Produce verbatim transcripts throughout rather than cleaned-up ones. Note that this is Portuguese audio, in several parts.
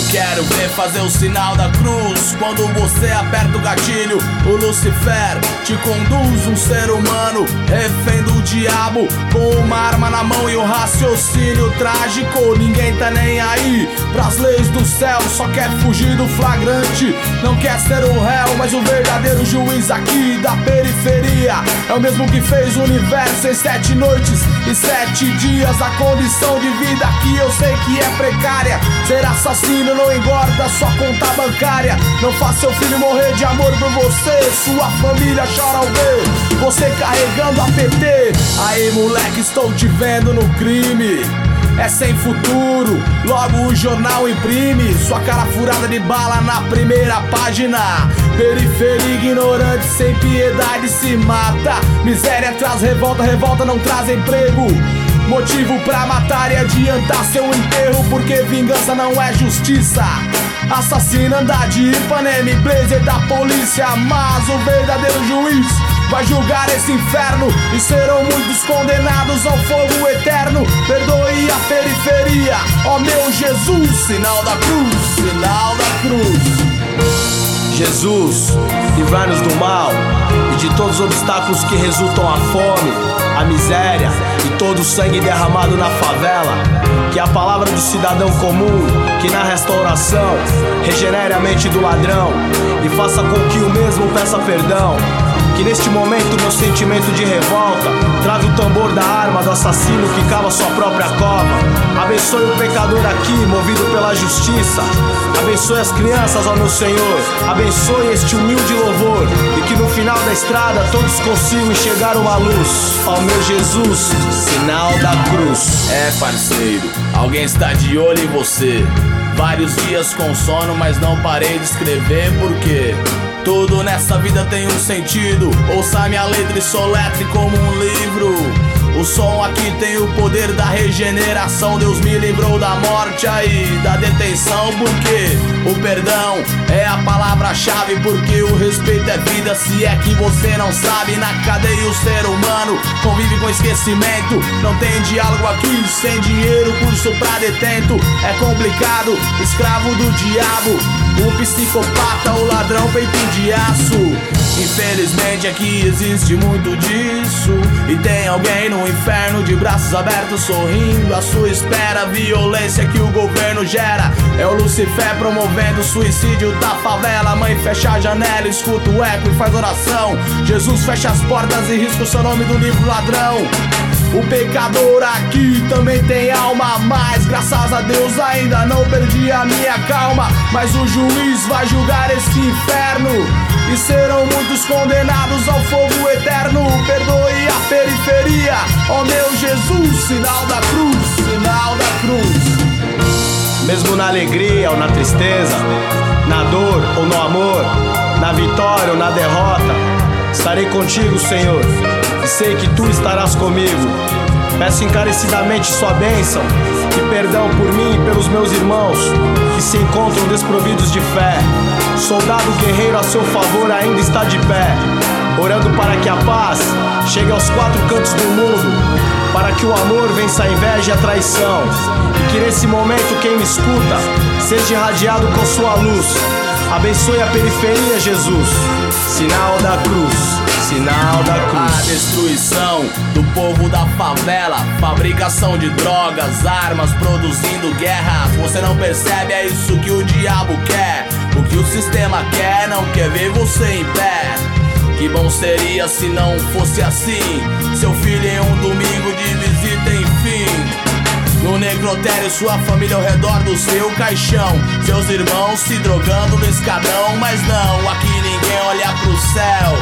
quero ver fazer o sinal da cruz. Quando você aperta o gatilho, o Lucifer te conduz. Um ser humano refém do diabo, com uma arma na mão e um raciocínio trágico. Ninguém tá nem aí pras leis do céu, só quer fugir do flagrante. Não quer ser o réu, mas o verdadeiro juiz aqui da periferia é o mesmo que fez o universo em sete noites e sete dias. A condição de vida aqui eu sei que é precária. Ser assassino não engorda sua conta bancária. Não faz seu filho morrer de amor por você. Sua família chora ao ver você carregando a P T. Aí moleque, estou te vendo no crime. É sem futuro, logo o jornal imprime sua cara furada de bala na primeira página. Periferia ignorante, sem piedade se mata. Miséria traz revolta, revolta não traz emprego. Motivo pra matar e adiantar seu enterro, porque vingança não é justiça. Assassino anda de Ipanema e blazer da polícia, mas o verdadeiro juiz vai julgar esse inferno e serão muitos condenados ao fogo eterno. Perdoe a periferia, ó meu Jesus. Sinal da cruz, sinal da cruz. Jesus, livrai-nos do mal e de todos os obstáculos que resultam a fome, a miséria e todo o sangue derramado na favela. Que a palavra do cidadão comum, que na restauração regenere a mente do ladrão e faça com que o mesmo peça perdão. Que neste momento meu sentimento de revolta trave o tambor da arma do assassino que cava sua própria cova. Abençoe o pecador aqui, movido pela justiça. Abençoe as crianças, ó meu Senhor. Abençoe este humilde louvor e que no final da estrada todos consigam enxergar uma luz. Ó meu Jesus, sinal da cruz. É parceiro, alguém está de olho em você. Vários dias com sono, mas não parei de escrever porque tudo nessa vida tem um sentido. Ouça minha letra e soletre como um livro. O som aqui tem o poder da regeneração. Deus me livrou da morte aí, da detenção, porque o perdão é a palavra-chave, porque o respeito é vida. Se é que você não sabe, na cadeia o ser humano convive com esquecimento. Não tem diálogo aqui, sem dinheiro, curso pra detento. É complicado, escravo do diabo, o psicopata, o ladrão feito de aço. Infelizmente aqui existe muito disso, e tem alguém no inferno de braços abertos sorrindo à sua espera. A violência que o governo gera é o Lucifer promovendo o suicídio da favela. Mãe fecha a janela, escuta o eco e faz oração. Jesus fecha as portas e risca o seu nome do livro ladrão. O pecador aqui também tem alma, mas graças a Deus ainda não perdi a minha calma. Mas o juiz vai julgar esse inferno e serão muitos condenados ao fogo eterno. Perdoe a periferia, ó meu Jesus. Sinal da cruz, sinal da cruz. Mesmo na alegria ou na tristeza, na dor ou no amor, na vitória ou na derrota, estarei contigo, Senhor, e sei que Tu estarás comigo. Peço encarecidamente Sua bênção e perdão por mim e pelos meus irmãos que se encontram desprovidos de fé. Soldado guerreiro a seu favor ainda está de pé, orando para que a paz chegue aos quatro cantos do mundo, para que o amor vença a inveja e a traição, e que nesse momento quem me escuta seja irradiado com Sua luz. Abençoe a periferia, Jesus. Sinal da cruz, sinal da cruz. A destruição do povo da favela, fabricação de drogas, armas, produzindo guerras. Você não percebe, é isso que o diabo quer. O que o sistema quer, não quer ver você em pé. Que bom seria se não fosse assim, seu filho em um domingo de visita, enfim. No necrotério, sua família ao redor do seu caixão, seus irmãos se drogando no escadão. Mas não, aqui ninguém olha pro céu.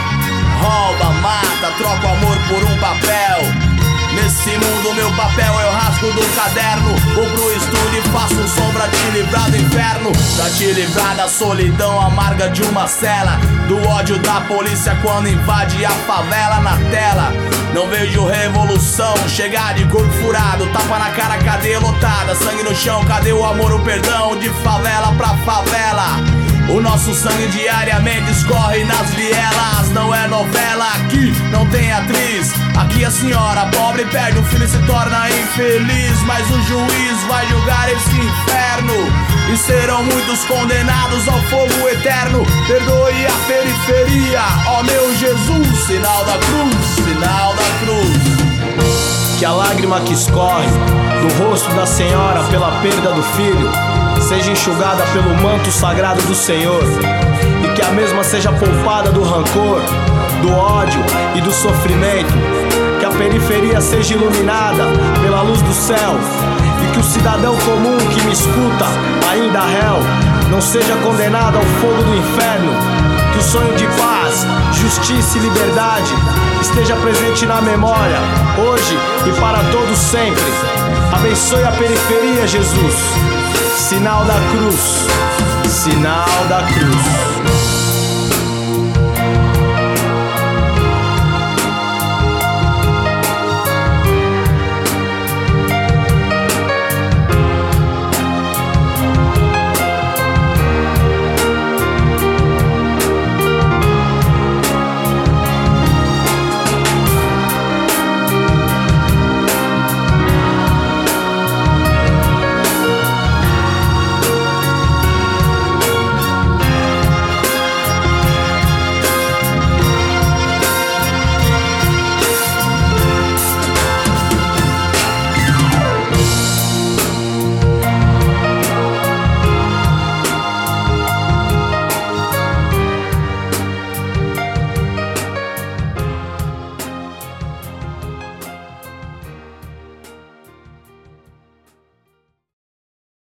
Rouba, mata, troca o amor por um papel. Nesse mundo meu papel eu rasgo do caderno. Vou pro estúdio e faço um som pra te livrar do inferno, pra te livrar da solidão amarga de uma cela, do ódio da polícia quando invade a favela na tela. Não vejo revolução chegar de corpo furado, tapa na cara, cadeia lotada, sangue no chão, cadê o amor, o perdão? De favela pra favela, o nosso sangue diariamente escorre nas vielas. Não é novela, aqui não tem atriz. Aqui a senhora pobre perde o filho e se torna infeliz. Mas o juiz vai julgar esse inferno e serão São muitos condenados ao fogo eterno. Perdoe a periferia, ó meu Jesus. Sinal da cruz, sinal da cruz. Que a lágrima que escorre do rosto da senhora pela perda do filho seja enxugada pelo manto sagrado do Senhor, e que a mesma seja poupada do rancor, do ódio e do sofrimento. Que a periferia seja iluminada pela luz do céu, e que o cidadão comum que me escuta, ainda réu, não seja condenado ao fogo do inferno. Que o sonho de paz, justiça e liberdade esteja presente na memória, hoje e para todos sempre. Abençoe a periferia, Jesus. Sinal da cruz, sinal da cruz.